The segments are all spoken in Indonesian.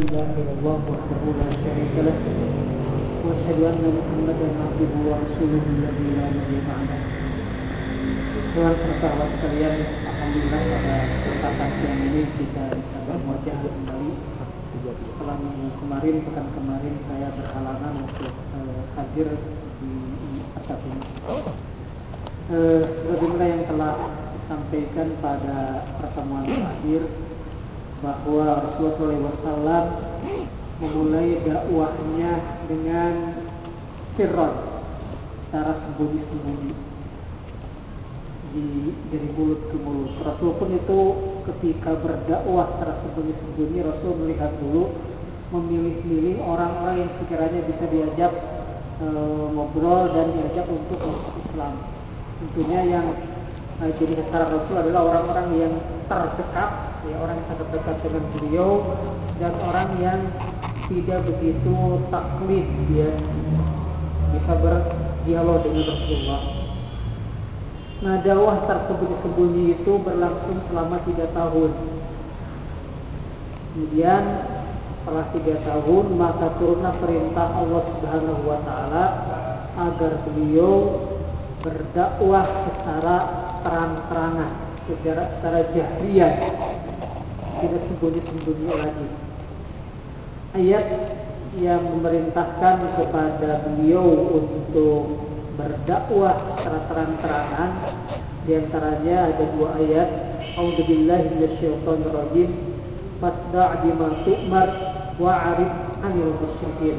إله إلا الله وحده لا شريك له وأشهد أن محمدا عبده ورسوله الذي لا نبي بعده. Tuhan serta Allah sekalian, alhamdulillah pada kesempatan siang ini kita bisa bermuajah kembali. Setelah minggu kemarin, pekan kemarin saya berhalangan untuk hadir di atas ini. Sebagaimana yang telah disampaikan pada pertemuan terakhir, bahwa Rasulullah SAW memulai dakwahnya dengan sirron, secara sembunyi-sembunyi, dari mulut ke mulut. Rasul pun itu ketika berdakwah secara sembunyi-sembunyi, Rasul melihat dulu, memilih-milih orang-orang yang sekiranya bisa diajak ngobrol dan diajak untuk masuk Islam. Tentunya yang jadi sasaran Rasul adalah orang-orang yang terdekat, ya, orang yang sangat dekat dengan beliau, dan orang yang tidak begitu taklid, dia bisa berdialog dengan Rasulullah. Nah, dakwah tersembunyi-sembunyi itu berlangsung selama 3 tahun. Kemudian setelah 3 tahun, maka turunlah perintah Allah Subhanahu wa Ta'ala agar beliau berdakwah secara terang-terangan, secara jahriyah, tidak sembunyi-sembunyi lagi. Ayat yang memerintahkan kepada beliau untuk berdakwah secara terang-terangan, di antaranya ada 2 ayat. A'udzubillahi minasyaitonir rajim. Fasda' bima tu'mar wa'rid 'anil musyrikin.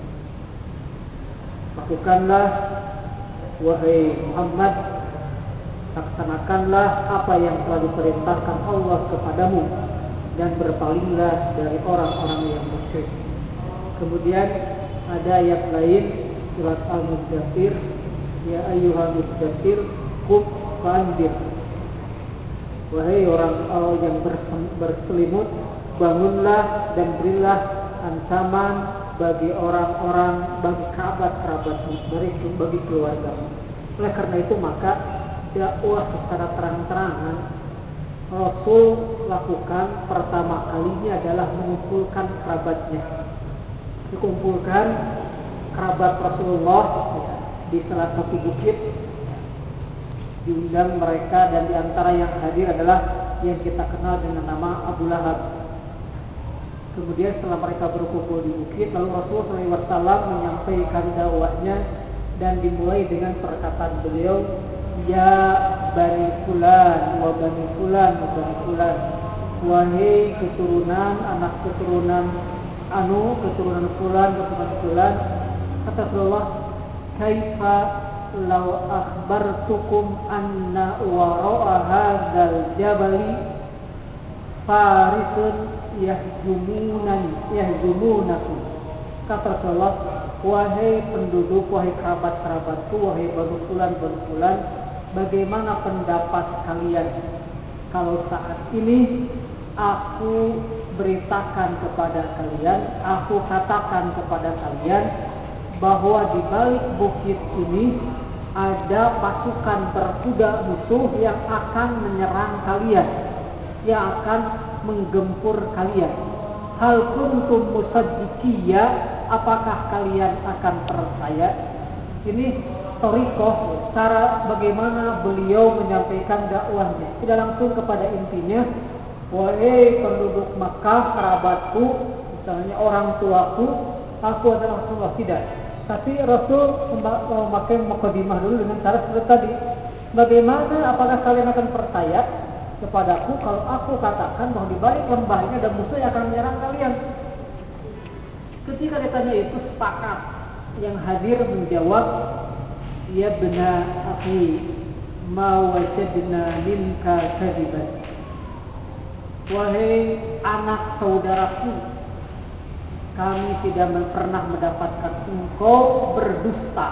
Lakukanlah, wahai Muhammad, laksanakanlah apa yang telah diperintahkan Allah kepadamu dan berpalinglah dari orang-orang yang musyrik. Kemudian ada ayat lain, surat Al-Muddathir, ya ayyuhal muddathir qum fa'anzir. Wahai orang yang berselimut, bangunlah dan berilah ancaman bagi orang-orang, bagi kerabat-kerabatmu, bagi keluargamu. Oleh karena itu maka dakwah secara terang-terangan Rasul lakukan pertama kalinya adalah mengumpulkan kerabatnya. Dikumpulkan kerabat Rasulullah di salah satu bukit, diundang mereka, dan diantara yang hadir adalah yang kita kenal dengan nama Abu Lahab. Kemudian setelah mereka berkumpul di bukit, lalu Rasulullah SAW menyampaikan dakwahnya, dan dimulai dengan perkataan beliau, ya bani fulan wa bani fulan wa bani fulan, wahai keturunan, anak keturunan keturunan fulan, keturunan fulan. Kata Rasulullah, kaifa law akhbartukum anna wara'a hadzal jabali farisun yahjumunakum. Kata Rasulullah, wahai penduduk, wahai kerabat-kerabatku, wahai bani fulan, bagaimana pendapat kalian kalau saat ini aku beritakan kepada kalian, aku katakan kepada kalian bahwa di balik bukit ini ada pasukan berkuda musuh yang akan menyerang kalian, yang akan menggempur kalian. Hal kuntum musaddiqiyya, apakah kalian akan percaya? Ini thariqah, cara bagaimana beliau menyampaikan dakwahnya. Tidak langsung kepada intinya, wahai penduduk Makkah, kerabatku, misalnya orang tuaku, aku adalah Rasulullah. Tidak. Tapi Rasul memakai mukadimah dulu dengan cara seperti tadi. Bagaimana, apakah kalian akan percaya kepadaku kalau aku katakan bahwa di balik lembah ini ada musuh yang akan menyerang kalian? Ketika ditanya itu, sepakat. Yang hadir menjawab, ya bena akhi, ma wajadna minka kadiban. Wahai anak saudaraku, kami tidak pernah mendapatkan engkau berdusta.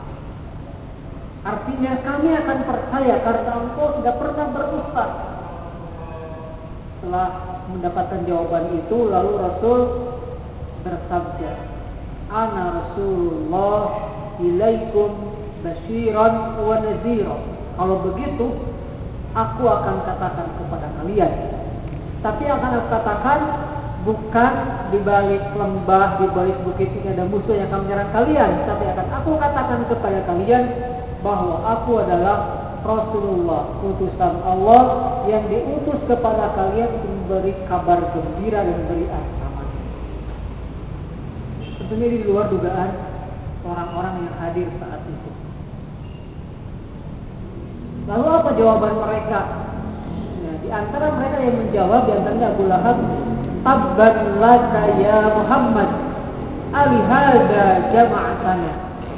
Artinya kami akan percaya karena engkau tidak pernah berdusta. Setelah mendapatkan jawaban itu, lalu Rasul bersabda, ana Rasulullah ilaikum basyiran wa nadhira. Kalau begitu, aku akan katakan kepada kalian. Tapi akan aku katakan bukan di balik lembah, di balik bukit ini ada musuh yang akan menyerang kalian, tapi akan aku katakan kepada kalian bahwa aku adalah Rasulullah, utusan Allah yang diutus kepada kalian untuk memberi kabar gembira dan memberi ancaman. Tentunya di luar dugaan orang-orang yang hadir saat itu. Lalu apa jawaban mereka? Nah, di antara mereka yang menjawab, di antaranya Abu Lahab, tabban laka ya Muhammad, alihada jama'atana.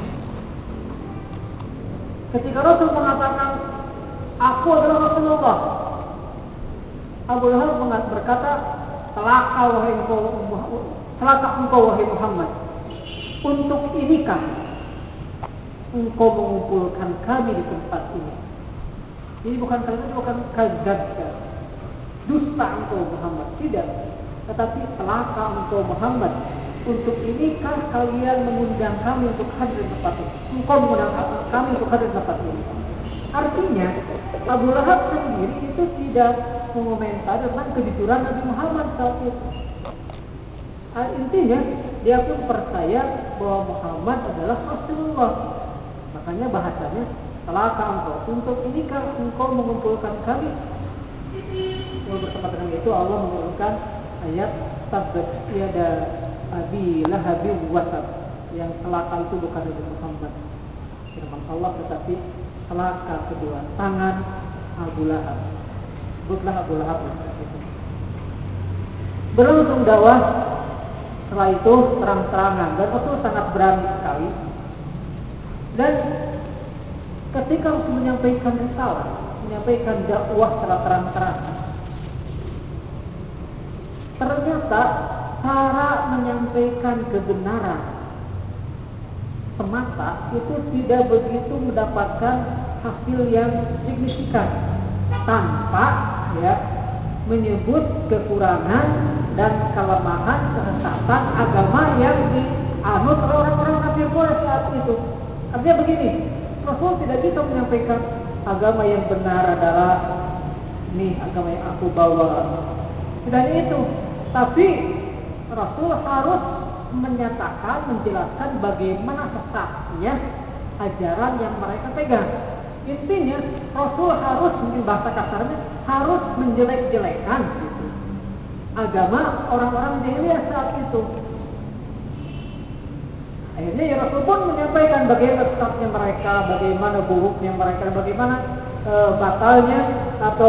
Ketika Rasul mengatakan aku adalah Rasulullah, Abu Lahab berkata, celaka engkau wahai Muhammad, untuk inikah engkau mengumpulkan kami di tempat ini? Ini bukan kadzab, dusta engkau Muhammad, tidak. Tetapi celaka engkau Muhammad, untuk inikah kalian mengundang kami untuk hadir di tempat ini? Engkau mengundang kami untuk hadir di tempat ini. Artinya Abu Lahab sendiri itu tidak mengomentari tentang kejujuran Nabi Muhammad saat itu. Intinya dia pun percaya bahwa Muhammad adalah Rasulullah. Makanya bahasanya celaka engkau, untuk inikah engkau mengumpulkan kami? Bersama dengan itu Allah menurunkan ayat tabbat yada abi lahabin watab, yang celaka itu bukan Nabi Muhammad firman Allah, tetapi celaka kedua tangan Abu Lahab. Sebutlah Abu Lahab itu. Berlangsung dakwah. Setelah itu terang-terangan, dan Rasul sangat berani sekali. Dan ketika Rasul menyampaikan risalah, menyampaikan dakwah secara terang-terangan, ternyata cara menyampaikan kebenaran semata itu tidak begitu mendapatkan hasil yang signifikan, tanpa menyebut kekurangan dan kelemahan, kesesatan agama yang dianut oleh orang-orang kafir Quraisy saat itu. Artinya begini, Rasul tidak bisa menyampaikan agama yang benar adalah ini agama yang aku bawa. Tidak hanya itu, tapi Rasul harus menyatakan, menjelaskan bagaimana sesatnya ajaran yang mereka pegang. Intinya Rasul harus, mungkin bahasa kasarnya, harus menjelek-jelekan agama orang-orang jahiliyah saat itu. Akhirnya ya Rasul pun menyampaikan bagaimana sesatnya mereka, bagaimana buruknya mereka, bagaimana batalnya atau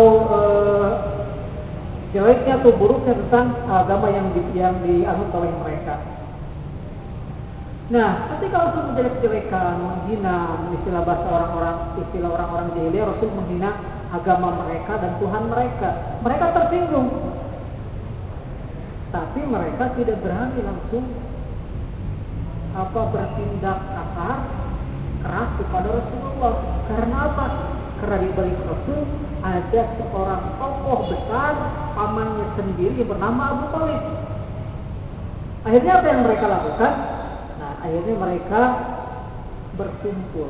jeleknya atau buruknya tentang agama yang dianut oleh mereka. Nah, ketika Rasul menjelek-jelekan, menghina, istilah orang-orang jahiliyah, Rasul menghina agama mereka dan Tuhan mereka. Mereka tersinggung. Tapi mereka tidak berani langsung bertindak kasar, keras kepada Rasulullah. Karena apa? Karena di balik Rasul ada seorang tokoh besar, pamannya sendiri yang bernama Abu Thalib. Akhirnya apa yang mereka lakukan? Nah, akhirnya mereka berkumpul.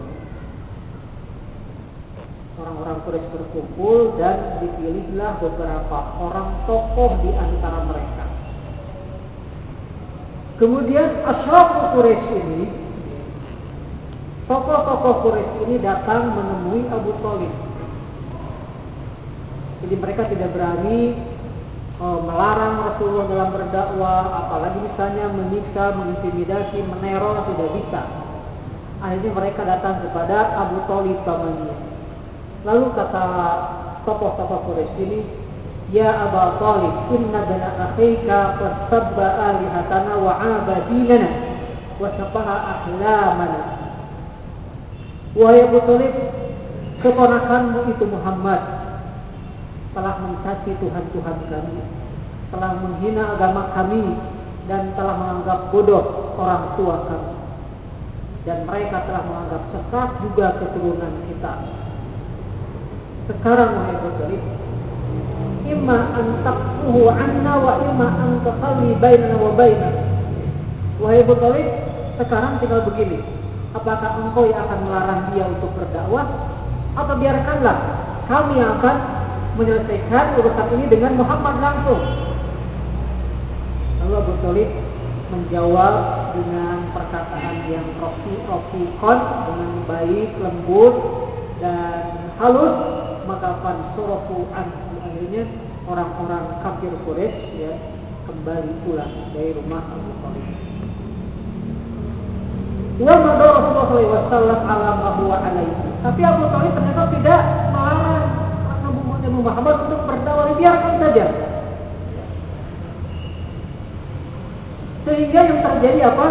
Orang-orang Quraisy berkumpul dan dipilihlah beberapa orang tokoh di antara mereka. Kemudian Ashraf Quraisy ini, tokoh-tokoh Quraisy ini datang menemui Abu Thalib. Jadi mereka tidak berani melarang Rasulullah dalam berdakwah, apalagi misalnya menyiksa, mengintimidasi, meneror, tidak bisa. Akhirnya mereka datang kepada Abu Thalib pamannya. Lalu kata tokoh-tokoh Quraisy ini, ya Aba Thalib, inna bana akhika qad sabba alihatana wa abadinana wa safaha ahlamana. Wahai Abu Thalib, keponakanmu itu Muhammad telah mencaci Tuhan-Tuhan kami, telah menghina agama kami, dan telah menganggap bodoh orang tua kami, dan mereka telah menganggap sesat juga keturunan kita. Sekarang wahai Abu Thalib, imma an taqtuhu anna wa imma an taqalli bainana wa bainah. Wahai Abu Thalib, sekarang tinggal begini, apakah engkau yang akan melarang dia untuk berdakwah, atau biarkanlah kami yang akan menyelesaikan urusan ini dengan Muhammad langsung. Lalu Abu Thalib menjawab dengan perkataan yang rofikon, dengan baik, lembut dan halus. Maka fansurafu anhu, akhirnya orang-orang kafir Quraisy ya kembali pulang dari rumah Abu Thalib. Wa madha Rasulullah SAW ala ma huwa alaihi. Tapi Abu Thalib ternyata tidak melarang Nabi Muhammad untuk berdakwah, biarkan saja. Sehingga yang terjadi apa?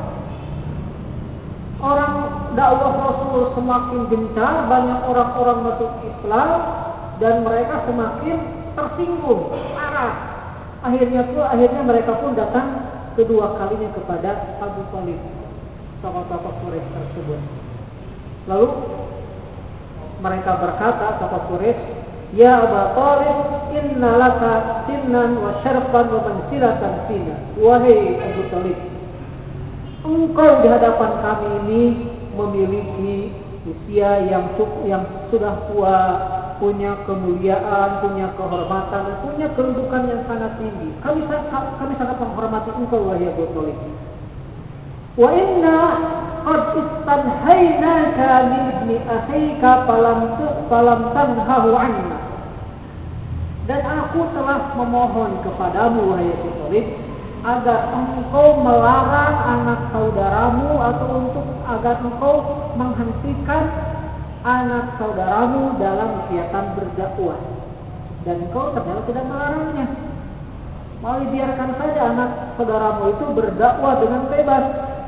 Orang dakwah Rasul semakin gencar, banyak orang-orang masuk Islam dan mereka semakin tersinggung, marah. Akhirnya mereka pun datang kedua kalinya kepada Abu Thalib, tokoh-tokoh Quraisy tersebut. Lalu mereka berkata, tokoh Quraisy, "Ya Abu Thalib, inna laka sinnan wa syarfan wa mansilatan fina." Wahai Abu Thalib, engkau di hadapan kami ini memiliki usia yang sudah tua, punya kemuliaan, punya kehormatan, punya kedudukan yang sangat tinggi. Kami sangat menghormati engkau, wahai Abu Thalib. Wa inna qad istanhaynaka min ibni akhika falam tanhahu anna. Dan aku telah memohon kepadamu, wahai Abu Thalib, agar engkau melarang anak saudaramu atau agar engkau menghentikan anak saudaramu dalam kegiatan berdakwah. Dan engkau ternyata tidak melarangnya. Malah biarkan saja anak saudaramu itu berdakwah dengan bebas.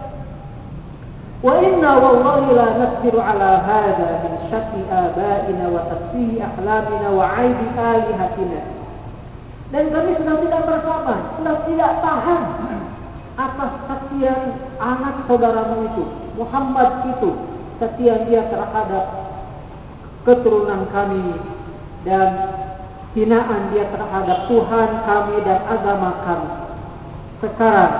Wa inna wallahi la nasbiru ala hadha min syatmi abaina wa tasfihi ahlamina wa aibi alihatina. Dan kami sudah tidak bersabar, sudah tidak tahan atas cacian anak saudaramu itu, Muhammad itu, cacian dia terhadap keturunan kami dan hinaan dia terhadap Tuhan kami dan agama kami. Sekarang,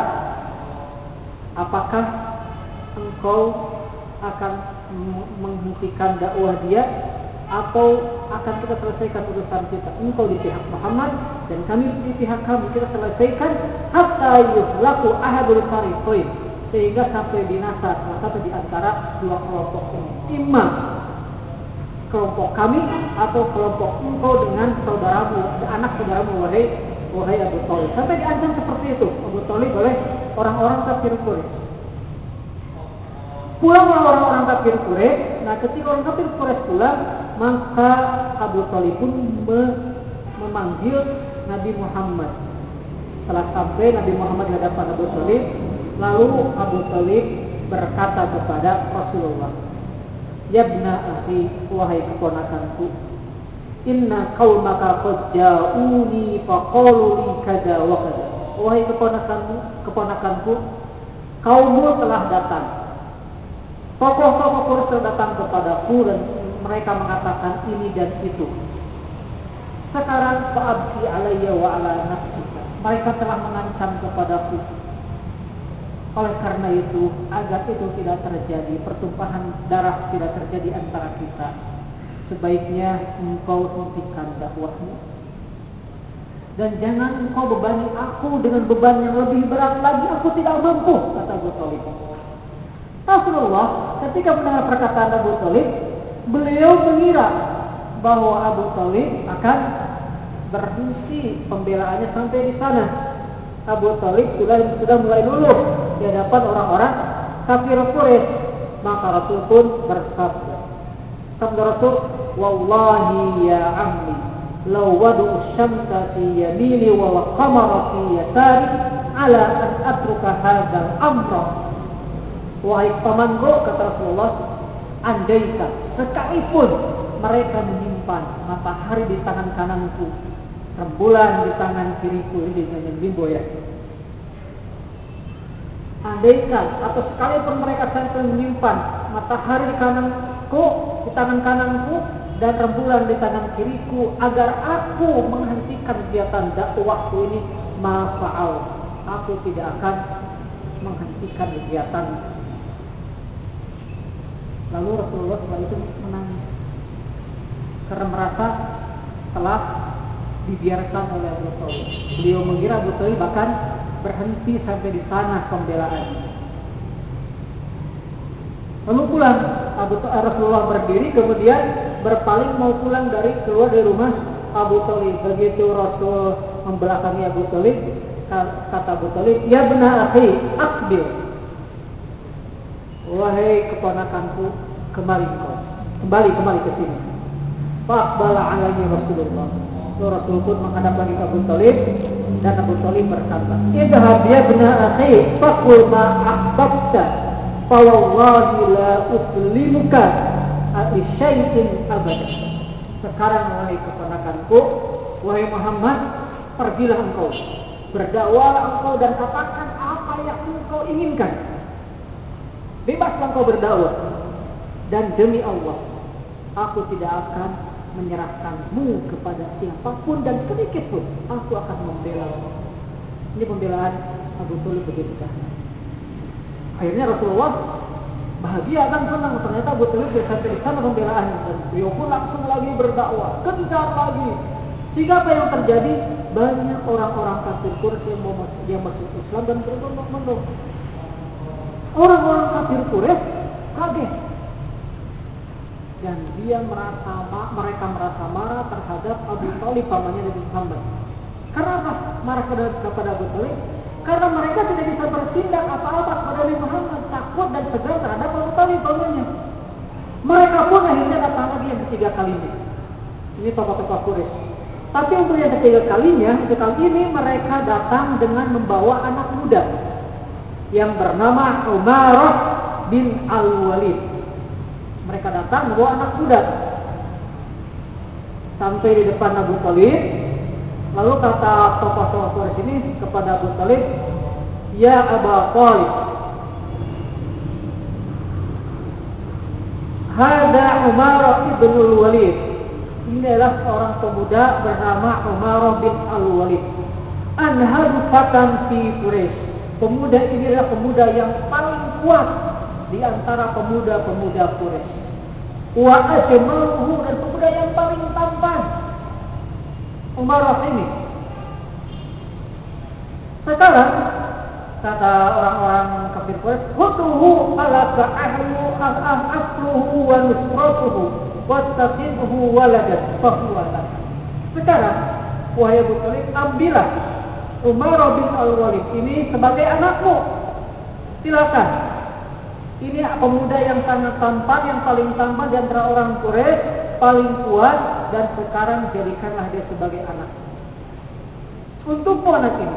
apakah engkau akan menghentikan dakwah dia atau akan kita selesaikan urusan kita? Engkau di pihak Muhammad dan kami di pihak kami, kita selesaikan hatta yuhlaku ahadul fariqain, sehingga sampai binasa salah satu di antara dua kelompok ini, imam kelompok kami atau kelompok engkau dengan saudaramu, anak saudaramu, wahai Abu Thalib. Sampai diancam seperti itu Abu Thalib oleh orang-orang kafir Quraisy. Pulanglah orang-orang kafir Quraisy. Nah, ketika orang kafir Quraisy pulang, maka Abu Thalib pun memanggil Nabi Muhammad. Setelah sampai Nabi Muhammad di hadapan Abu Thalib, lalu Abu Thalib berkata kepada Rasulullah, "Ya ibna akhi, wahai keponakanku, inna qaumaka qad ja'uni faqalu li kada wa kada." Wahai keponakanku, kaummu telah datang. Tokoh-tokoh Quraisy telah datang kepadaku dan mereka mengatakan ini dan itu. Sekarang fa'abki alayya wa ala nafsika. Mereka telah mengancam kepadaku. Oleh karena itu, agar itu tidak terjadi, pertumpahan darah tidak terjadi antara kita, sebaiknya engkau hentikan dakwahmu. Dan jangan engkau bebani aku dengan beban yang lebih berat lagi, aku tidak mampu, kata Abu Thalib. Rasulullah ketika mendengar perkataan Abu Thalib, beliau mengira bahwa Abu Thalib akan berhenti pembelaannya sampai di sana. Abu Thalib sudah mulai luluh di hadapan orang-orang kafir Quraisy. Maka Rasul pun bersabda, sabda Rasul, "Wallahi ya ammi, law wadu syamsa fi yamini wal qamara fi yasari ala an atruka hadzal amra." Wahai pamanku, kata Rasulullah, andaikan sekalipun mereka menyimpan matahari di tangan kananku, rembulan di tangan kiriku, ini dengan bimbo ya. Andaikan atau sekalipun mereka sampai menyimpan matahari di tangan kananku dan rembulan di tangan kiriku, agar aku menghentikan kegiatan dakwahku ini, mafa'al, aku tidak akan menghentikan kegiatan. Lalu Rasulullah setelah itu menangis karena merasa telah dibiarkan oleh Abu Thalib. Beliau mengira Abu Thalib bahkan berhenti sampai di sana pembelaannya. Lalu pulang, Rasulullah berdiri kemudian berpaling mau pulang keluar dari rumah Abu Thalib. Begitu Rasul membelakangi Abu Thalib, kata Abu Thalib, "Ya bena akhi, aqbil." Wahai keponakanku, kembali ke sini. Faqbala alaihi Rasulullah. Rasul pun menghadap lagi ke Abu Thalib dan Abu Thalib berkata, "Idhhab ya bena akhi, faqul ma ahbabta, fa wallahi la uslimuka syai'in abada." Sekarang wahai keponakanku, wahai Muhammad, pergilah engkau, berdakwahlah engkau dan katakan apa yang engkau inginkan. Bebaslah engkau berdakwah, dan demi Allah, aku tidak akan menyerahkanmu kepada siapapun dan sedikit pun aku akan membela. Ini pembelaan Abu Thalib begitu dahsyat. Akhirnya Rasulullah bahagia kan, senang. Ternyata Abu Thalib sampai di sana pembelaan, dan beliau pun langsung lagi berdakwah, gencar lagi. Sehingga apa yang terjadi? Banyak orang-orang kafir Quraisy yang masuk Islam dan berbondong-bondong. Orang-orang kafir Quraisy kaget. Dan mereka merasa marah terhadap Abu Thalib, pamannya Nabi Muhammad. Karena apa? Marah kepada Abu Thalib? Karena mereka tidak bisa bertindak apa-apa kepada Nabi Muhammad, takut dan segan terhadap Abu Thalib, pamannya. Mereka pun akhirnya datang lagi yang ketiga kalinya. Ini tokoh-tokoh Quraisy. Tapi untuk yang ketiga kalinya, kali ini mereka datang dengan membawa anak muda yang bernama Umarah bin Al-Walid. Mereka datang membawa anak muda. Sampai di depan Abu Thalib, lalu kata tokoh-tokoh Quraisy ini kepada Abu Thalib, "Ya Abu Thalib, hada Umarah bin Al-Walid." Ini adalah seorang pemuda bernama Umarah bin Al-Walid. Anhadu fatan fi Quraisy. Pemuda ini adalah pemuda yang paling kuat di antara pemuda-pemuda Quraisy. Wa ajmaluhu, dan pemuda yang paling tampan. Umarah ini. Sekarang kata orang-orang kafir Quraisy, "Khuduhu ala ka'ahlu afluhu wa nusratuhu wa taqibuhu waladat fahuwa lak." Sekarang wahai Abu Thalib, ambillah Umarah bin Al-Walid ini sebagai anakmu. Silakan. Ini pemuda yang sangat tampan, yang paling tampan di antara orang Quraisy, paling kuat, dan sekarang jadikanlah dia sebagai anak. Untukmu anak ini.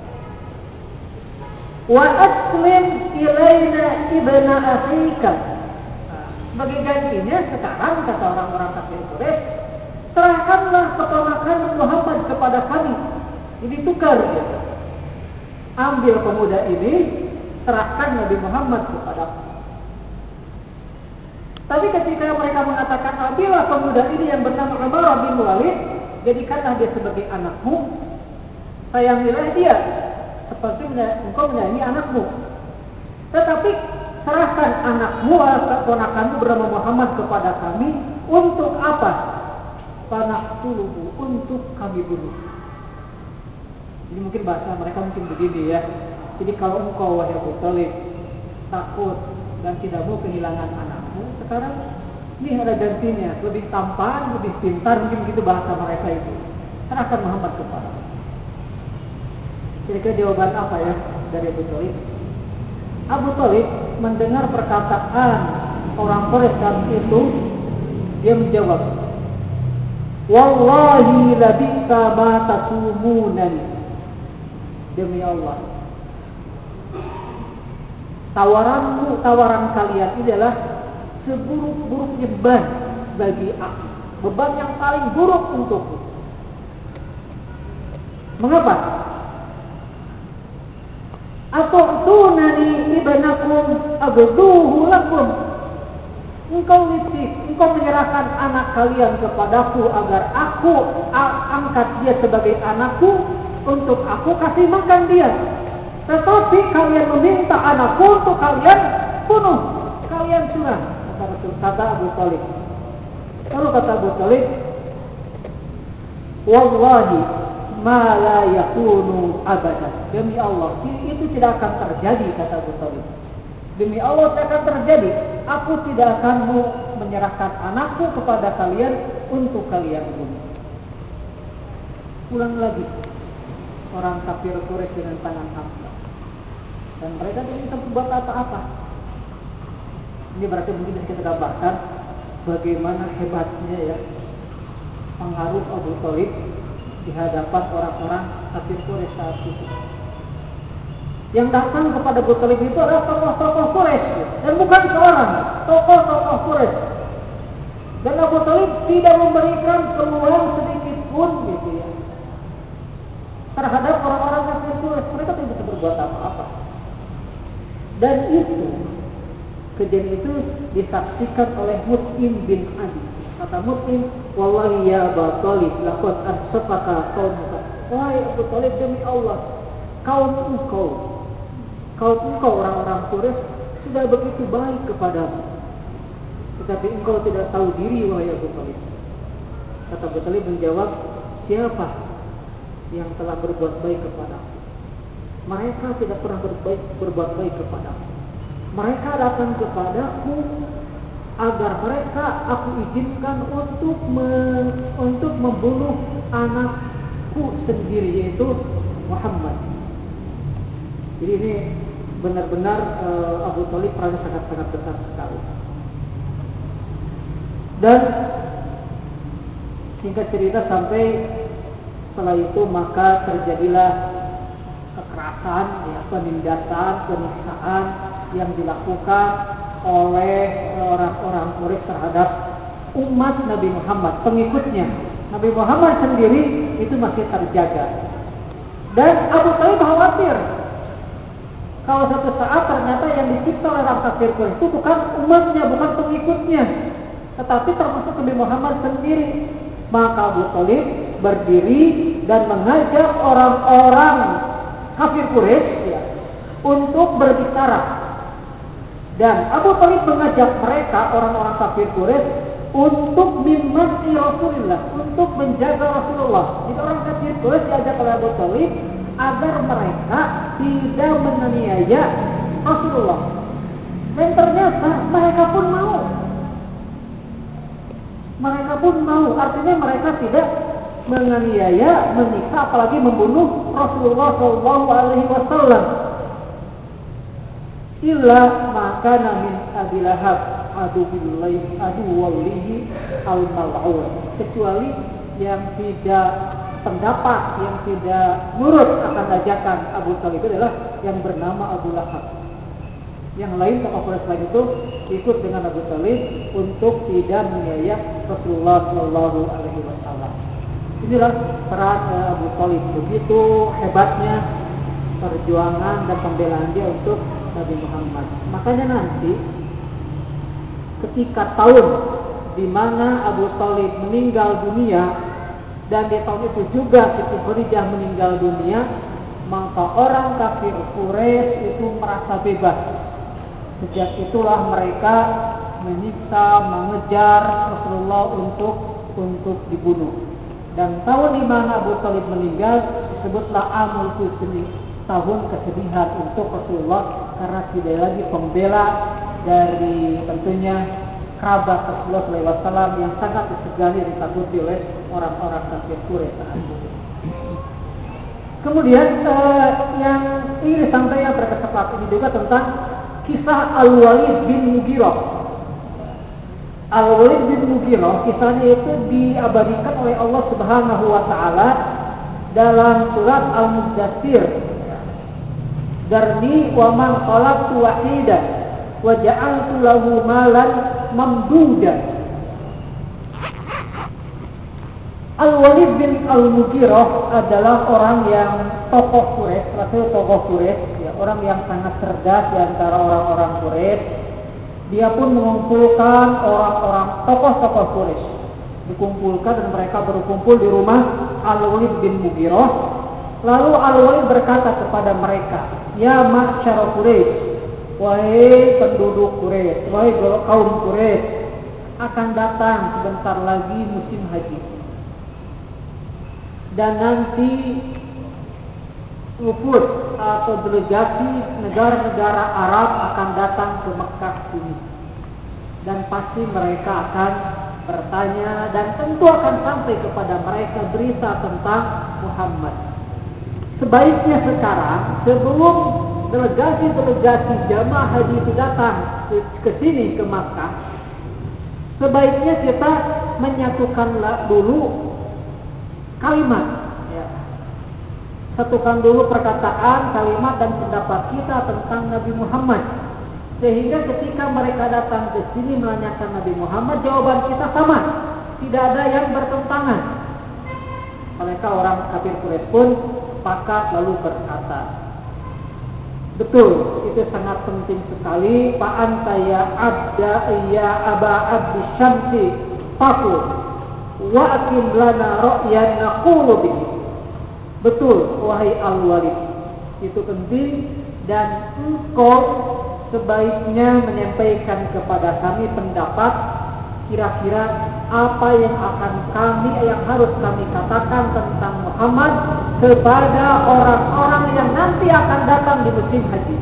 Wa aslim ilaina ibna akhika. Sebagai gantinya sekarang kata orang-orang kafir Quraisy, serahkanlah keponakan Muhammad kepada kami. Ini tukar ya. Ambil pemuda ini, serahkan Nabi Muhammad kepadaku. Tapi ketika mereka mengatakan, ambillah pemuda ini yang bernama Umarah bin Walid, jadikanlah dia sebagai anakmu, sayangilah dia seperti engkau menyayangi anakmu. Tetapi serahkan anakmu atau keponakanmu bernama Muhammad kepada kami. Untuk apa? Fanaktuluhu, untuk kami bunuh. Ini mungkin bahasa mereka mungkin begini ya. Jadi kalau engkau wahai Abu Thalib takut dan tidak mau kehilangan anakmu, sekarang ini ada gantinya, lebih tampan, lebih pintar, mungkin begitu bahasa mereka itu. Serahkan Muhammad kepada. Kira-kira jawaban apa ya dari Abu Thalib? Abu Thalib mendengar perkataan orang Quraisy saat itu, dia menjawab, "Wallahi labisa ma tasumunani." Demi Allah, tawaran kalian ini adalah seburuk-buruknya beban bagi aku, beban yang paling buruk untukku. Mengapa? Atu'tunani ibnakum abduhu lakum. Engkau licik, engkau menyerahkan anak kalian kepadaku agar aku angkat dia sebagai anakku, untuk aku kasih makan dia. Tetapi kalian meminta anakku untuk kalian bunuh, kalian curang, kata Abu Thalib. Lalu kata Abu Thalib, "Wallahi ma la yakunu abadan. Demi Allah, itu tidak akan terjadi, kata Abu Thalib. Demi Allah tidak akan terjadi. Aku tidak akan menyerahkan anakku kepada kalian untuk kalian bunuh. Ulang lagi orang kafir Quraisy dengan tangan Hamzah. Dan mereka tidak bisa berbuat apa-apa. Ini berarti mungkin bisa kita gambarkan bagaimana hebatnya ya pengaruh Abu Thalib di hadapan orang-orang kafir Quraisy saat itu. Yang datang kepada Abu Thalib itu adalah tokoh-tokoh Quraisy dan bukan seorang, tokoh-tokoh Quraisy. Dan Abu Thalib tidak memberikan peluang sedikit pun gitu ya terhadap orang-orang kafir Quraisy. Mereka tidak bisa berbuat apa-apa. Dan itu kejadian itu disaksikan oleh Mut'im bin Adi. Kata Mut'im, wallahi ya Abu Thalib, laqad ansafaka qaumuka. Wahai Abu Thalib, demi Allah, kaum engkau orang-orang Quraisy sudah begitu baik kepadamu. Tetapi engkau tidak tahu diri, wahai Abu Thalib. Kata Abu Thalib menjawab, siapa yang telah berbuat baik kepadamu? Mereka tidak pernah berbuat baik kepadamu. Mereka datang kepadaku agar mereka aku izinkan untuk membunuh anakku sendiri, yaitu Muhammad. Jadi ini benar-benar Abu Thalib perannya sangat-sangat besar sekali. Dan singkat cerita sampai setelah itu maka terjadilah kekerasan, ya, penindasan, penyiksaan yang dilakukan oleh orang-orang Quraisy terhadap umat Nabi Muhammad, pengikutnya. Nabi Muhammad sendiri itu masih terjaga. Dan Abu Thalib khawatir kalau suatu saat ternyata yang disiksa oleh orang kafir Quraisy itu bukan umatnya, bukan pengikutnya, tetapi termasuk Nabi Muhammad sendiri. Maka Abu Thalib berdiri dan mengajak orang-orang kafir Quraisy ya, untuk berbicara. Dan Abu Thalib mengajak mereka, orang-orang kafir Quraisy, untuk mimati Rasulullah, untuk menjaga Rasulullah. Jadi orang kafir Quraisy diajak oleh Abu Thalib agar mereka tidak menganiaya Rasulullah. Dan ternyata mereka pun mau. Mereka pun mau, artinya mereka tidak menganiaya, menyiksa, apalagi membunuh Rasulullah SAW. Illa maka min Abi Lahab adu walihi al-mal'un, kecuali yang tidak pendapat, yang tidak nurut akan ajakan Abu Thalib adalah yang bernama Abu Lahab. Yang lain tokoh Quraisy lain itu ikut dengan Abu Thalib untuk tidak menganiaya Rasulullah SAW. Inilah peran Abu Thalib, begitu hebatnya perjuangan dan pembelaan dia untuk Nabi Muhammad. Makanya nanti ketika tahun di mana Abu Thalib meninggal dunia dan di tahun itu juga Siti Khadijah meninggal dunia, maka orang kafir Quraisy itu merasa bebas. Sejak itulah mereka menyiksa, mengejar Rasulullah untuk dibunuh. Dan tahun di mana Abu Thalib meninggal disebutlah Amul Huzni, tahun kesedihan untuk Rasulullah, karena tidak lagi pembela dari tentunya kerabat Rasulullah SAW yang sangat disegani dan ditakuti oleh orang-orang kafir Quraisy saat itu. Kemudian yang ingin disampaikan pada kesempatan ini juga tentang kisah Al-Walid bin Mughirah. Al-Walid bin Mughirah kisahnya itu diabadikan oleh Allah Subhanahu wa taala dalam surat Al-Muddatsir. Darni wa man khalaqtu wahida wa ja'altu lahu malan mamduda. Al-Walid bin Al-Mughirah adalah orang yang tokoh Quraisy, salah tokoh Quraisy, ya, orang yang sangat cerdas di antara orang-orang Quraisy. Dia pun mengumpulkan orang-orang tokoh-tokoh Quraisy, dikumpulkan dan mereka berkumpul di rumah Al-Walid bin Mughirah. Lalu Al-Walid berkata kepada mereka, ya ma'syara Quraisy, wahai penduduk Quraisy, wahai kaum Quraisy, akan datang sebentar lagi musim haji. dan nanti wufud atau delegasi negara-negara Arab akan datang ke Mekah sini, dan pasti mereka akan bertanya dan tentu akan sampai kepada mereka berita tentang Muhammad. Sebaiknya sekarang sebelum delegasi jamaah haji itu datang ke sini ke Makkah, sebaiknya kita menyatukan dulu kalimat, ya. Satukan dulu perkataan, kalimat dan pendapat kita tentang Nabi Muhammad, sehingga ketika mereka datang ke sini menanyakan Nabi Muhammad, jawaban kita sama, tidak ada yang bertentangan. Mereka orang kafir Quraisy pun sepakat lalu berkata, betul, itu sangat penting sekali. Fa anta ya abda ya aba abdi syamsi faqul wa aqim lana ra'yan naqulu bihi. Betul, wahai Al-Walid, itu penting, dan engkau sebaiknya menyampaikan kepada kami pendapat kira-kira apa yang harus kami katakan tentang Muhammad kepada orang-orang yang nanti akan datang di musim haji.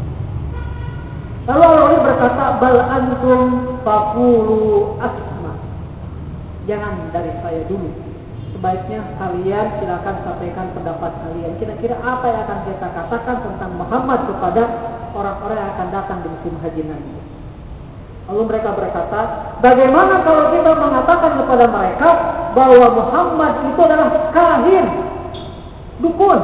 Lalu Allah berkata, bal antum faqulu asma. Jangan dari saya dulu. Sebaiknya kalian silakan sampaikan pendapat kalian. Kira-kira apa yang akan kita katakan tentang Muhammad kepada orang-orang yang akan datang di musim haji nanti. Lalu mereka berkata, bagaimana kalau kita mengatakan kepada mereka bahwa Muhammad itu adalah kahin, dukun?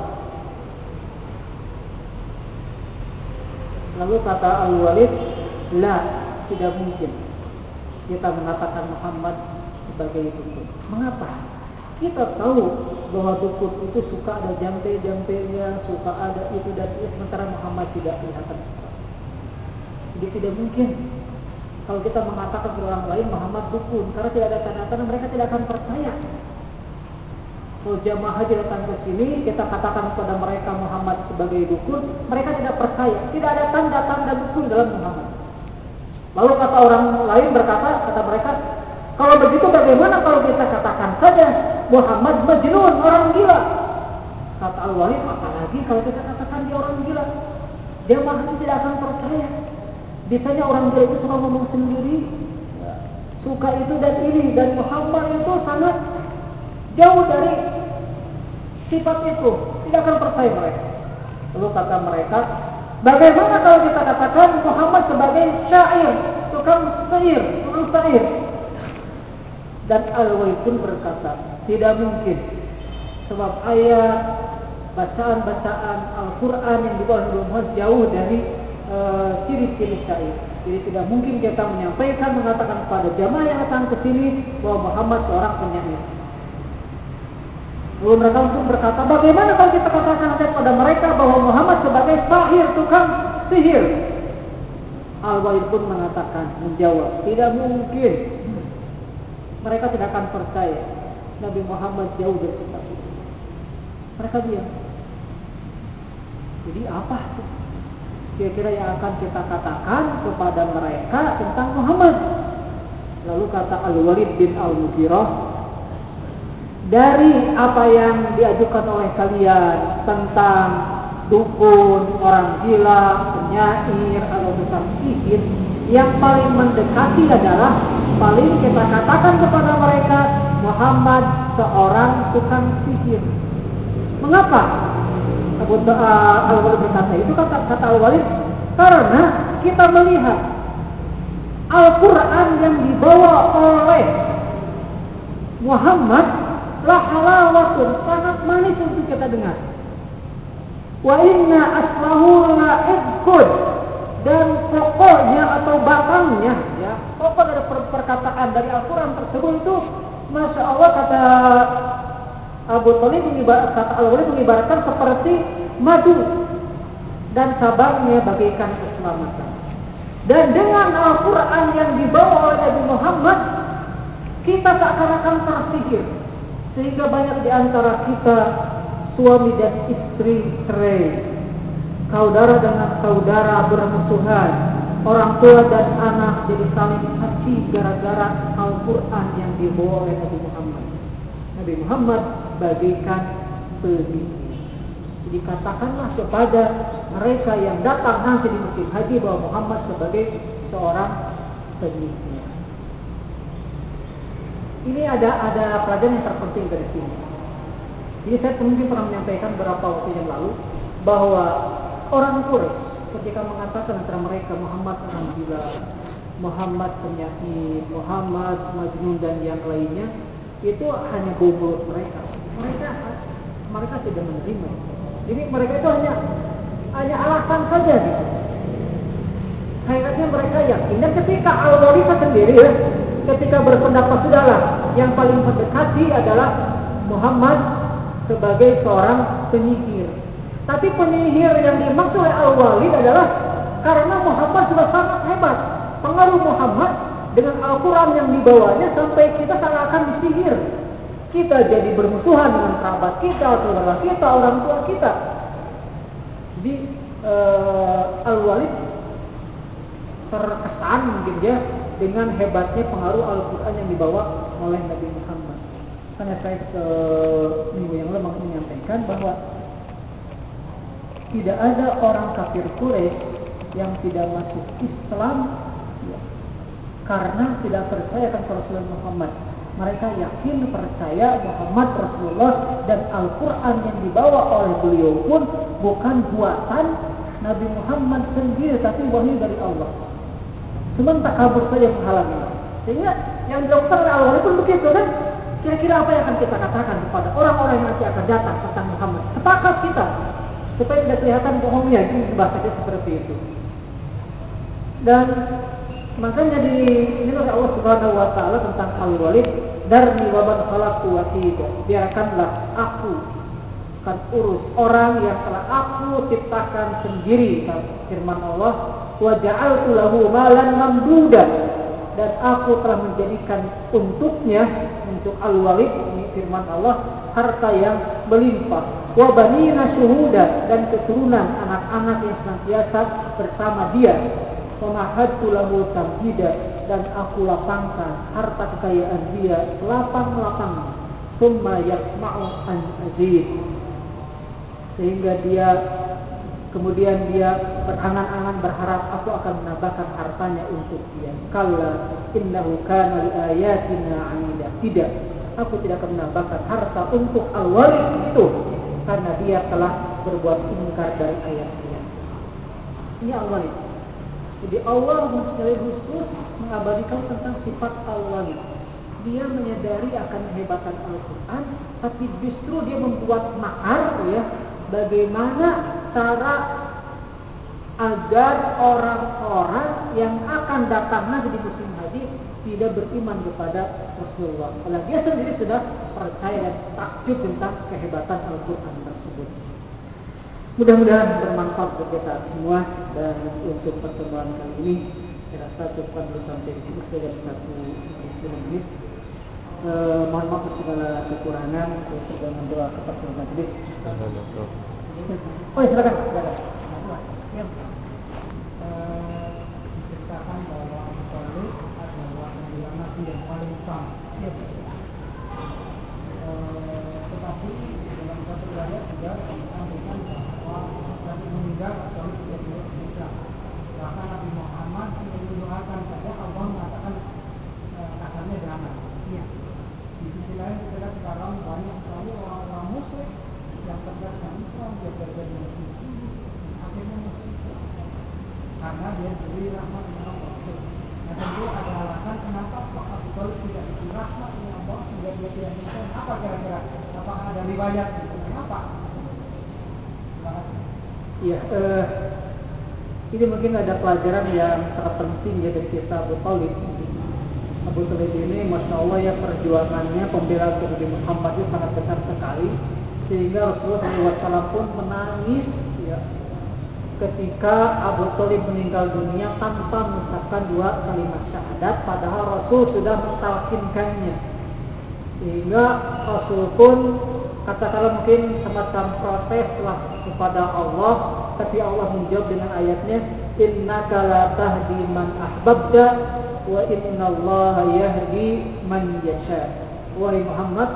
Lalu kata Al-Walid, la, tidak mungkin kita mengatakan Muhammad sebagai dukun. Mengapa? Kita tahu bahwa dukun itu suka ada jampe-jampenya, suka ada itu dan itu, sementara Muhammad tidak kelihatan seperti itu. Jadi tidak mungkin kalau kita mengatakan kepada orang lain Muhammad dukun, karena tidak ada tanda-tanda, mereka tidak akan percaya. Kalau jamaah haji datang ke sini, kita katakan kepada mereka Muhammad sebagai dukun, mereka tidak percaya. Tidak ada tanda-tanda dukun dalam Muhammad. Lalu kata orang lain berkata, kata mereka, kalau begitu bagaimana kalau kita katakan saja Muhammad majnun, orang gila? Kata Al-Walid, apalagi kalau kita katakan dia orang gila, jamaah haji tidak akan percaya. Biasanya orang gila itu suka ngomong sendiri, suka itu dan ini, dan Muhammad itu sangat jauh dari sifat itu, tidak akan percaya mereka. Lalu kata mereka, bagaimana kalau kita katakan Muhammad sebagai syair, tukang syair? Dan Al-Walid pun berkata, tidak mungkin, sebab ayat bacaan-bacaan Al-Quran yang dibawa oleh Muhammad jauh dari ciri-ciri syair. Jadi tidak mungkin kita mengatakan kepada jamaah yang datang ke sini bahwa Muhammad seorang penyair. Lalu mereka pun berkata, bagaimana kalau kita katakan kepada mereka bahwa Muhammad sebagai sahir, tukang sihir? Al-Walid pun menjawab, tidak mungkin. Mereka tidak akan percaya Nabi Muhammad jauh dari sifat itu. Mereka diam. Jadi apa kira-kira yang akan kita katakan kepada mereka tentang Muhammad? Lalu kata Al-Walid bin Al-Mughirah, dari apa yang diajukan oleh kalian tentang dukun, orang gila, penyair atau tukang sihir, yang paling mendekati adalah paling kita katakan kepada mereka Muhammad seorang tukang sihir. Mengapa Al-Walid berkata itu? Kata Al-Walid, karena kita melihat Al-Quran yang dibawa oleh Muhammad la halawatun, sangat manis untuk kita dengar. Wa inna aslahu la idkud, dan pokoknya atau batangnya, ya, pokok dari perkataan dari Al-Quran tersebut itu, Masya Allah, kata Abu Thalib, kata Al-Walid mengibaratkan seperti madu dan cabangnya bagaikan keselamatan. Dan dengan Al-Quran yang dibawa oleh Nabi Muhammad, kita seakan-akan tersihir, sehingga banyak di antara kita suami dan istri cerai, saudara dengan saudara bermusuhan, orang tua dan anak jadi saling caci gara-gara Al-Quran yang dibawa oleh Nabi Muhammad. Nabi Muhammad bagaikan penyihir. Jadi katakanlah kepada mereka yang datang nanti di musim haji bahwa Muhammad sebagai seorang penyihir. Ini ada pelajaran yang terpenting dari sini. Jadi saya mungkin pernah menyampaikan beberapa waktu yang lalu bahwa orang Quraisy ketika mengatakan antara mereka Muhammad orang gila, Muhammad penyakit, Muhammad majnun dan yang lainnya, itu hanya bau mulut mereka. Mereka tidak menerima. Jadi mereka itu hanya alasan saja gitu. Hakikatnya mereka yakin. Dan ketika Al-Walid sendiri ya, ketika berpendapat sudahlah yang paling mendekati adalah Muhammad sebagai seorang penyihir. Tapi penyihir yang dimaksud oleh Al-Walid adalah karena Muhammad sudah sangat hebat. Pengaruh Muhammad dengan Al-Quran yang dibawanya sampai kita seakan disihir. Kita jadi bermusuhan dengan kerabat kita, saudara kita, orang tua kita. Jadi Al-Walid terkesan mungkin ya dengan hebatnya pengaruh Al-Quran yang dibawa oleh Nabi Muhammad. Karena saya minggu yang lalu menyampaikan bahwa tidak ada orang kafir Quraisy yang tidak masuk Islam ya, karena tidak percaya akan Rasulullah Muhammad. Mereka yakin percaya Muhammad Rasulullah dan Al-Quran yang dibawa oleh beliau pun bukan buatan Nabi Muhammad sendiri, tapi wahyu dari Allah. Sementara kabur saja menghalangi. Sehingga yang dilakukan oleh Allah pun begitu kan? Kira-kira apa yang akan kita katakan kepada orang-orang yang nanti akan datang tentang Muhammad? Sepakat kita supaya tidak kelihatan bohongnya, ini bahasanya seperti itu. Dan makanya ini oleh Allah Subhanahu wa taala tentang Al-Walid, darni wa man khalaqtu wahida. Biarkanlah aku akan urus orang yang telah aku ciptakan sendiri, firman Allah, wa ja'altu lahu malan mamduda, dan aku telah menjadikan untuknya, untuk Al-Walid ini firman Allah, harta yang melimpah, wa banina syuhuda, dan keturunan anak-anak yang senantiasa bersama dia, wa mahadtu lahu tamhida, dan aku lapangkan harta kekayaan dia selapang-lapangnya, thumma yatma'u an azid, sehingga dia kemudian dia berangan-angan berharap aku akan menambahkan hartanya untuk dia. Kalla innahu kana li ayatina 'anida. Tidak, aku tidak akan menambahkan harta untuk Al-Walid itu karena dia telah berbuat ingkar dari ayat-ayat. Ini Al-Walid. Jadi Allah secara khusus mengabadikan tentang sifat Al-Walid. Dia menyadari akan kehebatan Al-Quran, tapi justru dia membuat makar ya, bagaimana cara agar orang-orang yang akan datang nanti di musim haji tidak beriman kepada Rasulullah. Kalau dia sendiri sudah percaya dan takjub tentang kehebatan Al-Quran tersebut. Mudah-mudahan bermanfaat untuk kita semua, dan untuk pertemuan kali ini saya rasa cukup dulu sampai di sini, sudah 1 menit. Mohon maaf segala kekurangan, saya mendoa kepada majelis. Oh ya, silakan. Ya. Menceritakan bahwa Al-Walid adalah nabi yang paling utama. Ya. Tetapi dalam satu ayat juga disampaikan bahwa Nabi meninggal atau tidak bisa. Bahkan Nabi Muhammad mendoakan saja Allah mengatakan katanya jangan. Ya. Di sisi lain kita lihat sekarang banyak sekali orang-orang musyrik yang terkadang Islam dia terjadi muslim, akhirnya muslim karena dia diberi rahmat dengan Allah. Nah, tentu ada alasan kenapa Pak Abu Thalib tidak diberi rahmat dengan Allah sehingga dia tidak muslim. Apa kira-kira? Apakah ada riwayat? Kenapa? Iya, ini mungkin ada pelajaran yang terpenting ya dari kisah Abu Thalib. Abu Thalib ini, masya Allah ya, perjuangannya pembelaan Nabi Muhammad itu sangat besar sekali, sehingga Rasulullah SAW pun menangis ya, ketika Abu Thalib meninggal dunia tanpa mengucapkan 2 kalimat syahadat, padahal Rasul sudah mentalkinkannya. Sehingga Rasul pun katakanlah mungkin semacam protes lah kepada Allah, tapi Allah menjawab dengan ayatnya, innaka la tahdi man ahbabta wa innallaha yahdi man yasha. Wahai Muhammad,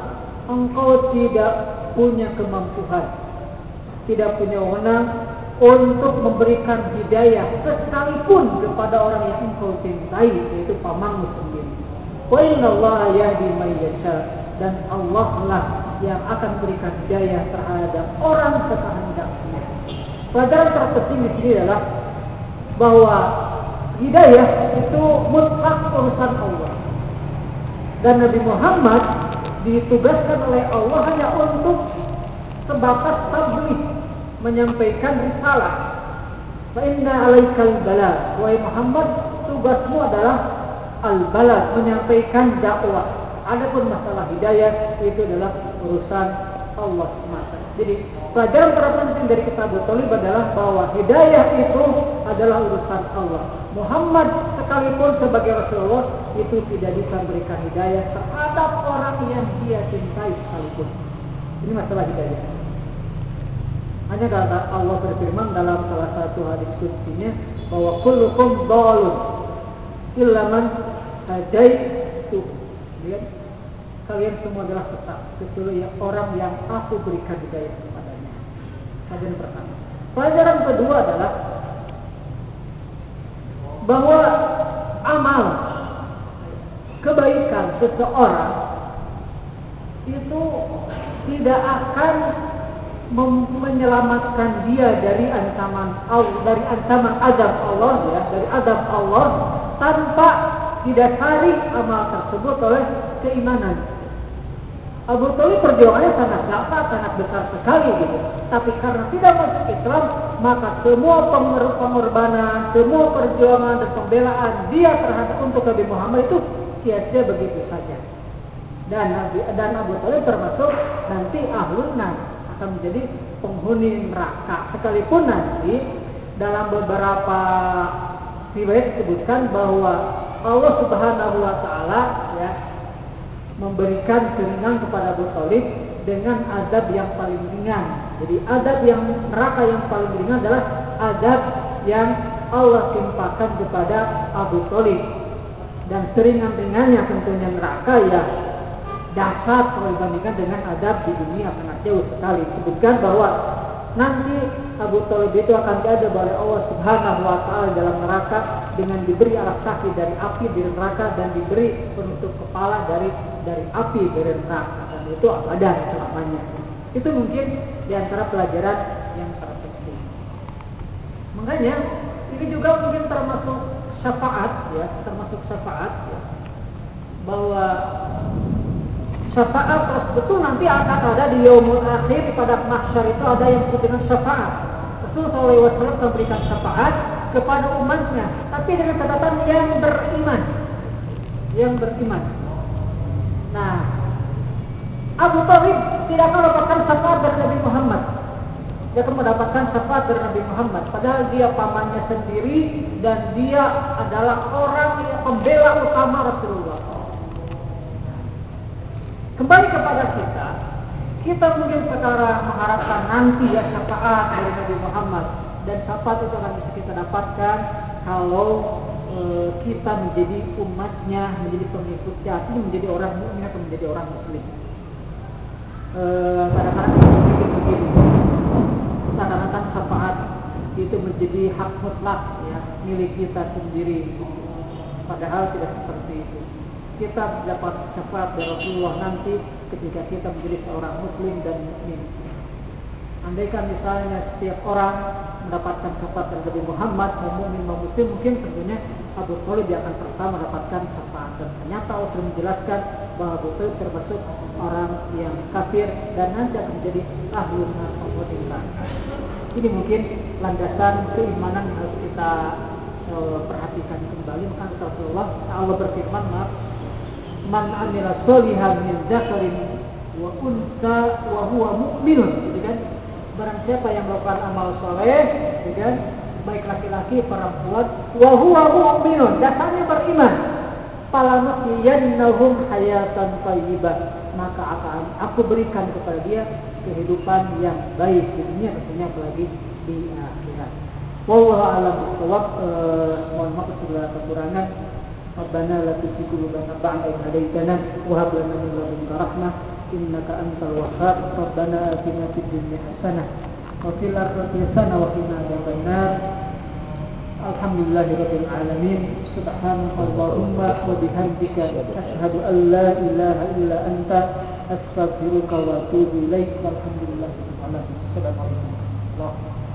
engkau tidak punya kemampuan, tidak punya wewenang untuk memberikan hidayah sekalipun kepada orang yang engkau cintai, yaitu pamanmu sendiri. Wa innallaha yahdi man yasha, dan Allah lah yang akan berikan hidayah terhadap orang sekehendaknya. Pelajaran terpenting di sini adalah bahwa hidayah itu mutlak urusan Allah, dan Nabi Muhammad ditugaskan oleh Allah hanya untuk sebatas tabligh, menyampaikan risalah. Fa inna alaikal balagh, wahai Muhammad, tugasmu adalah al-balagh, menyampaikan dakwah. Adapun masalah hidayah itu adalah urusan Allah semata. Jadi pelajaran terpenting dari kitab Thalib adalah bahwa hidayah itu adalah urusan Allah. Muhammad sekalipun sebagai Rasulullah itu tidak bisa memberikan hidayah terhadap orang yang dia cintai sekalipun. Ini masalah hidayah. Hanya kata Allah berfirman dalam salah satu hadis qudsinya bahwa kullukum dhalun illa man hadaitu. Lihat, kalian semua adalah sesat kecuali orang yang aku berikan hidayah kepadanya. Pelajaran pertama. Pelajaran kedua adalah bahwa amal kebaikan seseorang itu tidak akan menyelamatkan dia dari ancaman azab Allah, ya, dari azab Allah tanpa didasari amal tersebut oleh keimanan. Abu Thalib perjuangannya sangat dahsyat, sangat besar sekali gitu. Tapi karena tidak masuk Islam, maka semua pengorbanan, semua perjuangan dan pembelaan dia terhadap untuk Nabi Muhammad itu sia-sia begitu saja. Dan Abu Thalib termasuk nanti ahlun nar, akan menjadi penghuni neraka. Sekalipun nanti dalam beberapa riwayat disebutkan bahwa Allah Subhanahu wa taala, ya, memberikan keringanan kepada Abu Thalib dengan azab yang paling ringan. Jadi azab yang neraka yang paling ringan adalah azab yang Allah timpakan kepada Abu Thalib. Dan seringan-ringannya tentunya neraka ya dahsyat kalau dibandingkan dengan azab di dunia, sangat jauh sekali. Sebutkan bahwa nanti Abu Thalib itu akan diadab oleh Allah Subhanahu wa taala dalam neraka dengan diberi alas kaki dari api dari neraka dan diberi penutup kepala dari api dari neraka, dan itu abadan selamanya. Itu mungkin diantara pelajaran yang terpenting. Makanya ini juga mungkin termasuk syafaat, ya, bahwa syafaat terus betul nanti akan ada di yaumul akhir, pada mahsyar itu ada yang disebut dengan syafaat. Rasulullah SAW memberikan syafaat kepada umatnya, tapi dengan catatan yang beriman. Nah, Abu Thalib tidak akan mendapatkan syafaat dari Nabi Muhammad. Dia akan mendapatkan syafaat dari Nabi Muhammad, padahal dia pamannya sendiri dan dia adalah orang yang pembela utama Rasulullah. Kembali kepada kita mungkin sekarang mengharapkan nanti ya syafaat dari Nabi Muhammad, dan syafaat itu akan bisa kita dapatkan kalau kita menjadi umatnya, menjadi pengikutnya, artinya menjadi orang mukmin atau menjadi orang muslim. Kadang-kadang kita berpikir begini, seakan-akan syafaat itu menjadi hak mutlak, ya, milik kita sendiri. Padahal tidak seperti itu. Kita dapat syafaat dari Rasulullah nanti ketika kita menjadi seorang muslim dan mukmin. Andaikan misalnya setiap orang mendapatkan syafaat dari Nabi Muhammad, mau mukmin mau muslim, mungkin tentunya Abu Thalib yang akan pertama mendapatkan syafaat. Dan ternyata Allah sudah menjelaskan bahwa Abu Thalib termasuk orang yang kafir dan nanti akan menjadi ahlun nar. Ini mungkin landasan keimanan yang harus kita perhatikan kembali. Maka Rasulullah Allah berfirman, man amila sholihan min dzakarin wa unsa wa huwa mu'minun, gitu kan? Barang siapa yang melakukan amal soleh, gitu kan, baik laki-laki perempuan, wa huwa mu'minun, dasarnya beriman, falanuhyiyannahum hayatan thayyibah, maka akan aku berikan kepada dia kehidupan yang baik di dunia, tentunya apalagi di akhirat. Wallahu a'lam bishawab. Mohon maaf segala kekurangan. Rabbana la tuzigh qulubana ba'da idh hadaytana wa hab lana min ladunka rahmah innaka antal wahhab. Rabbana atina fid dunya hasanah wa fil akhirati hasanah wa qina adzabannar. Alhamdulillahirabbil alamin. Subhanakallahumma wa bihamdika asyhadu an la ilaha illa anta astaghfiruka wa atubu ilaik. Walhamdulillahirabbil alamin. Assalamualaikum warahmatullahi wabarakatuh.